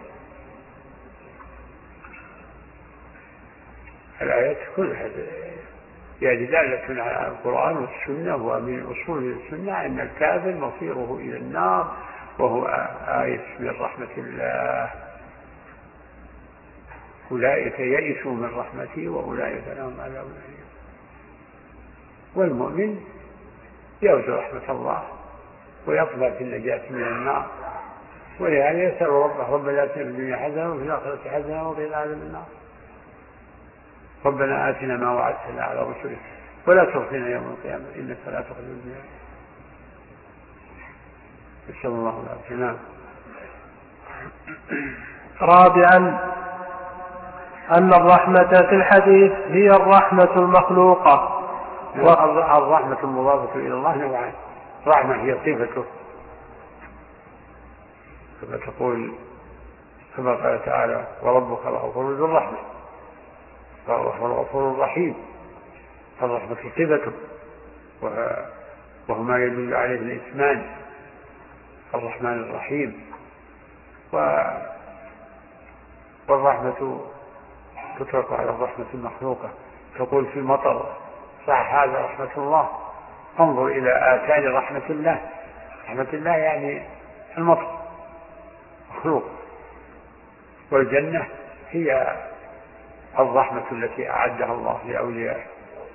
الآيات كلها يعني دالة على القرآن والسنة، ومن أصول السنة أن الكافر مصيره إلى النار وهو آيس من رحمة الله. أولئك يئسوا من رحمتي وأولئك لهم عذاب أليم. والمؤمن يرجو رحمة الله ويطمع في النجاة من النار، ولهذا يسأل ربه: ربنا آتنا في الدنيا حسنة وفي الآخرة حسنة وقنا عذاب النار. ربنا آتنا ما وعدتنا على رسلك ولا تخزنا يوم القيامة إنك لا تخزي الميعاد. نسأل الله العافية. رابعا أن الرحمة في الحديث هي الرحمة المخلوقة. والرحمة المضافة إلى الله نوعان: رحمة هي صفته كما تقول كما قال تعالى: وربك الغفور ذو الرحمة، وهو الغفور الرحيم. فالرحمة صفته وهو ما يدل عليه الاسمان: الرحمن الرحيم. والرحمة تطلق على الرحمة المخلوقة، تقول في المطر: صح هذا رحمة الله، انظر إلى آثار رحمة الله. رحمة الله يعني المطر مخلوق. والجنة هي الرحمة التي أعدها الله لأوليائه.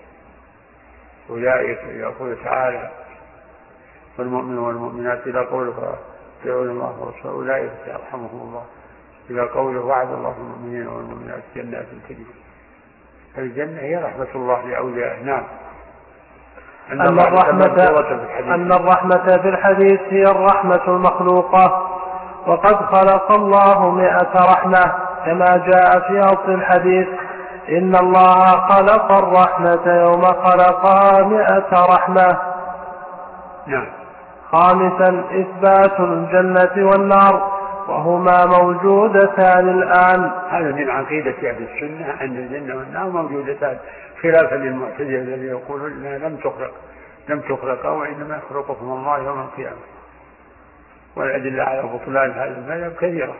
أولئك يقول تعالى: والمؤمن والمؤمنات إلى قوله يدعون الله ورسوله أولئك يرحمهم الله، إلى قوله: وعد الله المؤمنين والمؤمنات جنات تجري. الجنة هي رحمة الله لأوليائه. نعم. أن الرحمة, أن الرحمة في الحديث هي الرحمة المخلوقة، وقد خلق الله مئة رحمة كما جاء في أصل الحديث: إن الله خلق الرحمة يوم خلقها مئة رحمة. نعم. خامسا إثبات الجنة والنار وهما موجودتان الآن. هذا من عقيدة أهل السنة أن الجنة والنار موجودتان، خلافا للمعتزلة الذين يقولون إنها لم تخلق لم تخلق وإنما يخلقكم الله يوم القيامة. والأدلة على بطلان هذا المذهب كثيرة.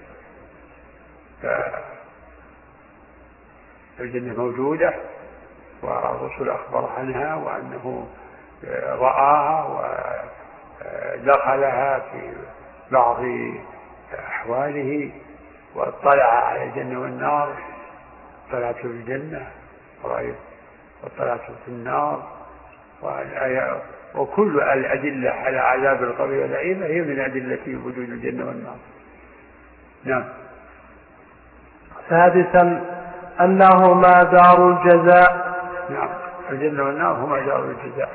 الجنة موجودة والرسول أخبر عنها وأنه رآها ودخلها في بعض أحواله واطلع على الجنة والنار، طلعت في الجنة وطلعت في النار، وكل الأدلة على عذاب القبر والنعيم هي من أدلة وجود الجنة والنار. نعم. سادسا أنهما دار الجزاء. نعم، الجنة والنار هما دار الجزاء.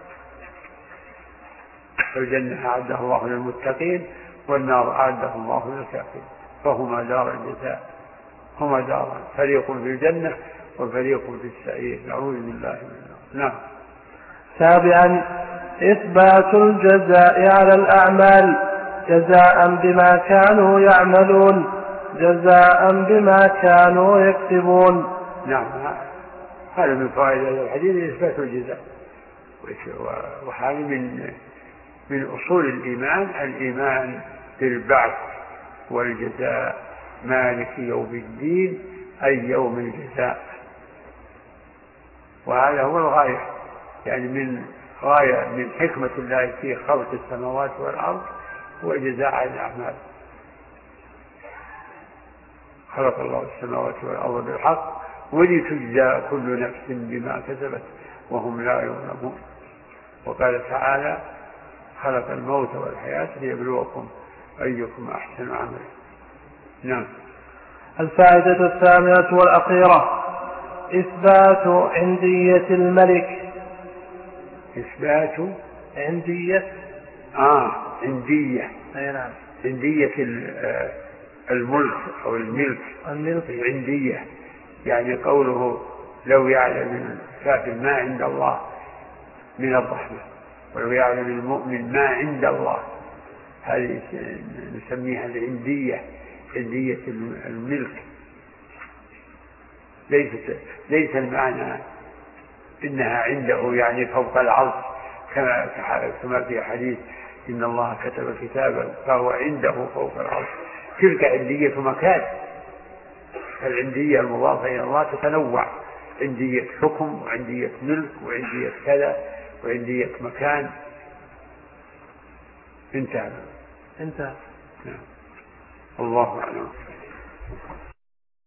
الجنة أعدها الله للمتقين والنار أعدها الله للكافرين، فهما دار الجزاء، هما داران، فريق في الجنة وفريق في السعير، نعوذ بالله من النار. نعم. سابعا إثبات الجزاء على الأعمال جزاء بما كانوا يعملون جزاء بما كانوا يكسبون. نعم، هذا من فوائد هذا الحديث إثبات الجزاء، وهذا من من أصول الإيمان، الإيمان بالبعث والجزاء، مالك يوم الدين أي يوم الجزاء. وهذا هو الغاية، يعني من غاية من حكمة الله في خلق السماوات والأرض هو الجزاء على الأعمال. خلق الله السماوات والأرض بالحق ولتجزى كل نفس بما كسبت وهم لا يظلمون. وقال تعالى خلق الموت والحياة ليبلوكم أيكم أحسن عملا. نعم. الفائدة الثامنة والأخيرة إثبات عندية الملك. إثبات عندية آه عندية أي نعم، عندية الملك أو الملك الملك عندية، يعني قوله لو يعلم الكافر ما عند الله من الرحمة ولو يعلم المؤمن ما عند الله، هذه نسميها العندية، عندية الملك. ليس ليس المعنى إنها عنده يعني فوق العرش كما كما في حديث إن الله كتب كتابا فهو عنده فوق العرش، تلك عندية مكان. العندية المضافة إلى الله تتنوع، عندية حكم وعندية ملك وعندية كذا وعندية مكان. انتهى. انتهى. الله أعلم.